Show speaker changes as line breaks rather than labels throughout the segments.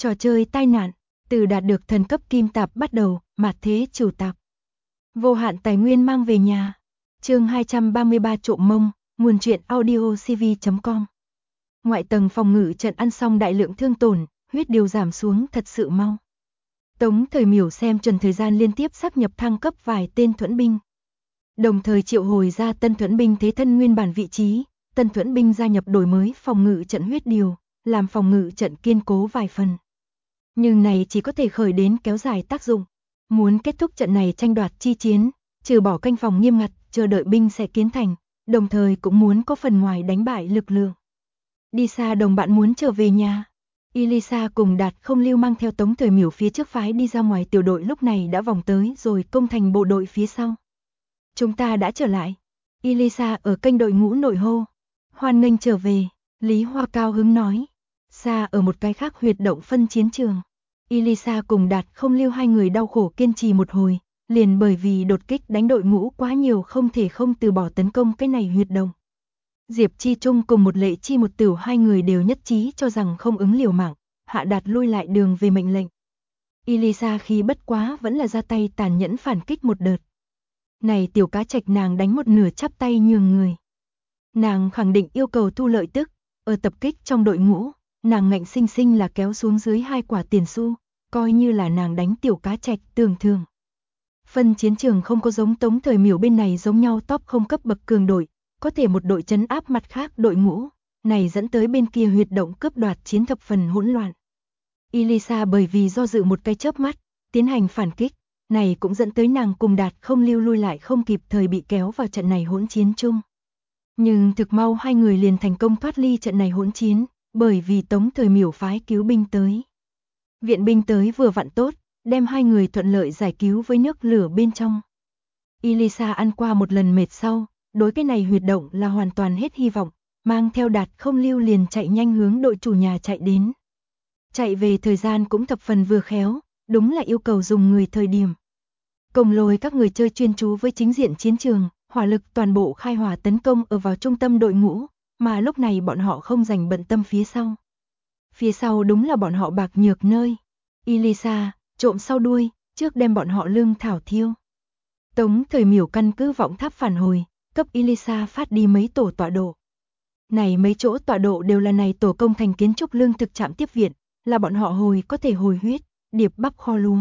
Trò chơi tai nạn, từ đạt được thần cấp kim tạp bắt đầu, mạt thế chủ tạp. Vô hạn tài nguyên mang về nhà. Chương 233 trộm mông, nguồn truyện audio cv.com. Ngoại tầng phòng ngự trận ăn xong đại lượng thương tổn, huyết điều giảm xuống thật sự mau. Tống Thời Miểu xem chuẩn thời gian liên tiếp sáp nhập thăng cấp vài tên thuẫn binh. Đồng thời triệu hồi ra tân thuẫn binh thế thân nguyên bản vị trí, tân thuẫn binh gia nhập đổi mới phòng ngự trận huyết điều, làm phòng ngự trận kiên cố vài phần. Nhưng này chỉ có thể khởi đến kéo dài tác dụng. Muốn kết thúc trận này tranh đoạt chi chiến, trừ bỏ canh phòng nghiêm ngặt, chờ đợi binh sẽ kiến thành, đồng thời cũng muốn có phần ngoài đánh bại lực lượng. Đi xa đồng bạn muốn trở về nhà. Elisa cùng Đạt Không Lưu mang theo Tống Thời Miểu phía trước phái đi ra ngoài, tiểu đội lúc này đã vòng tới rồi công thành bộ đội phía sau. Chúng ta đã trở lại. Elisa ở kênh đội ngũ nội hô. Hoan nghênh trở về, Lý Hoa cao hứng nói. Xa ở một cái khác huyệt động phân chiến trường. Elisa cùng Đạt Không Lưu hai người đau khổ kiên trì một hồi, liền bởi vì đột kích đánh đội ngũ quá nhiều không thể không từ bỏ tấn công cái này huyệt động. Diệp Chi Trung cùng một Lệ Chi một Tửu hai người đều nhất trí cho rằng không ứng liều mạng, hạ đạt lui lại đường về mệnh lệnh. Elisa khi bất quá vẫn là ra tay tàn nhẫn phản kích một đợt. Này tiểu cá trạch nàng đánh một nửa chắp tay nhường người. Nàng khẳng định yêu cầu thu lợi tức, ở tập kích trong đội ngũ, nàng ngạnh sinh sinh là kéo xuống dưới 2 quả tiền xu, coi như là nàng đánh tiểu cá trạch tường thường. Phân chiến trường không có giống Tống Thời Miểu bên này giống nhau top không cấp bậc cường đội, có thể một đội trấn áp mặt khác đội ngũ, này dẫn tới bên kia huyệt động cướp đoạt chiến thập phần hỗn loạn. Elisa bởi vì do dự một cái chớp mắt, tiến hành phản kích, này cũng dẫn tới nàng cùng Đạt Không Lưu lui lại không kịp thời bị kéo vào trận này hỗn chiến chung. Nhưng thực mau hai người liền thành công thoát ly trận này hỗn chiến, bởi vì Tống Thời Miểu phái cứu binh tới. Viện binh tới vừa vặn tốt, đem hai người thuận lợi giải cứu với nước lửa bên trong. Elisa ăn qua một lần mệt sau, đối cái này huyệt động là hoàn toàn hết hy vọng, mang theo Đạt Không Lưu liền chạy nhanh hướng đội chủ nhà chạy đến. Chạy về thời gian cũng thập phần vừa khéo, đúng là yêu cầu dùng người thời điểm. Công Lôi các người chơi chuyên chú với chính diện chiến trường, hỏa lực toàn bộ khai hỏa tấn công ở vào trung tâm đội ngũ, mà lúc này bọn họ không dành bận tâm phía sau. Phía sau đúng là bọn họ bạc nhược nơi. Elisa, trộm sau đuôi, trước đem bọn họ lương thảo thiêu. Tống Thời Miểu căn cứ vọng tháp phản hồi, cấp Elisa phát đi mấy tổ tọa độ. Này mấy chỗ tọa độ đều là này tổ công thành kiến trúc lương thực trạm tiếp viện, là bọn họ hồi có thể hồi huyết, điệp bắp kho lúa.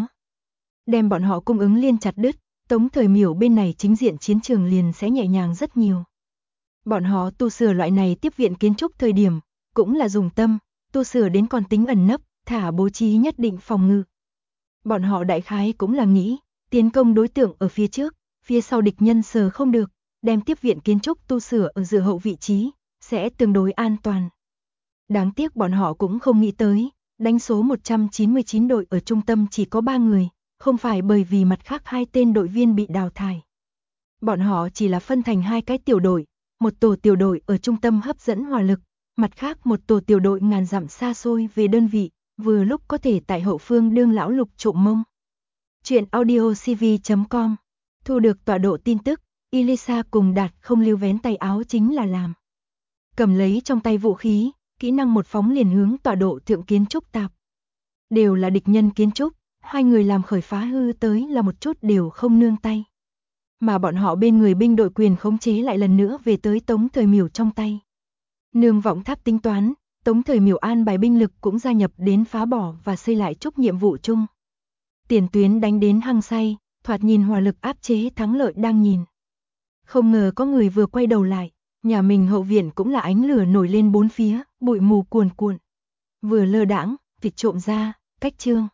Đem bọn họ cung ứng liên chặt đứt, Tống Thời Miểu bên này chính diện chiến trường liền sẽ nhẹ nhàng rất nhiều. Bọn họ tu sửa loại này tiếp viện kiến trúc thời điểm, cũng là dùng tâm, tu sửa đến còn tính ẩn nấp, thả bố trí nhất định phòng ngự. Bọn họ đại khái cũng là nghĩ, tiến công đối tượng ở phía trước, phía sau địch nhân sờ không được, đem tiếp viện kiến trúc tu sửa ở dựa hậu vị trí, sẽ tương đối an toàn. Đáng tiếc bọn họ cũng không nghĩ tới, đánh số 199 đội ở trung tâm chỉ có 3 người, không phải bởi vì mặt khác 2 tên đội viên bị đào thải. Bọn họ chỉ là phân thành 2 cái tiểu đội, một tổ tiểu đội ở trung tâm hấp dẫn hỏa lực, mặt khác một tổ tiểu đội ngàn dặm xa xôi về đơn vị, vừa lúc có thể tại hậu phương đương lão lục trộm mông. Chuyện audio cv.com. Thu được tọa độ tin tức, Elisa cùng Đạt Không Lưu vén tay áo chính là làm. Cầm lấy trong tay vũ khí, kỹ năng một phóng liền hướng tọa độ thượng kiến trúc tạp. Đều là địch nhân kiến trúc, hai người làm khởi phá hư tới là một chút đều không nương tay. Mà bọn họ bên người binh đội quyền khống chế lại lần nữa về tới Tống Thời Miểu trong tay. Nương vọng tháp tính toán, Tống Thời Miểu an bài binh lực cũng gia nhập đến phá bỏ và xây lại trúc nhiệm vụ chung. Tiền tuyến đánh đến hăng say, thoạt nhìn hỏa lực áp chế thắng lợi đang nhìn. Không ngờ có người vừa quay đầu lại, nhà mình hậu viện cũng là ánh lửa nổi lên bốn phía, bụi mù cuồn cuộn. Vừa lơ đãng, vịt trộm ra, cách chương.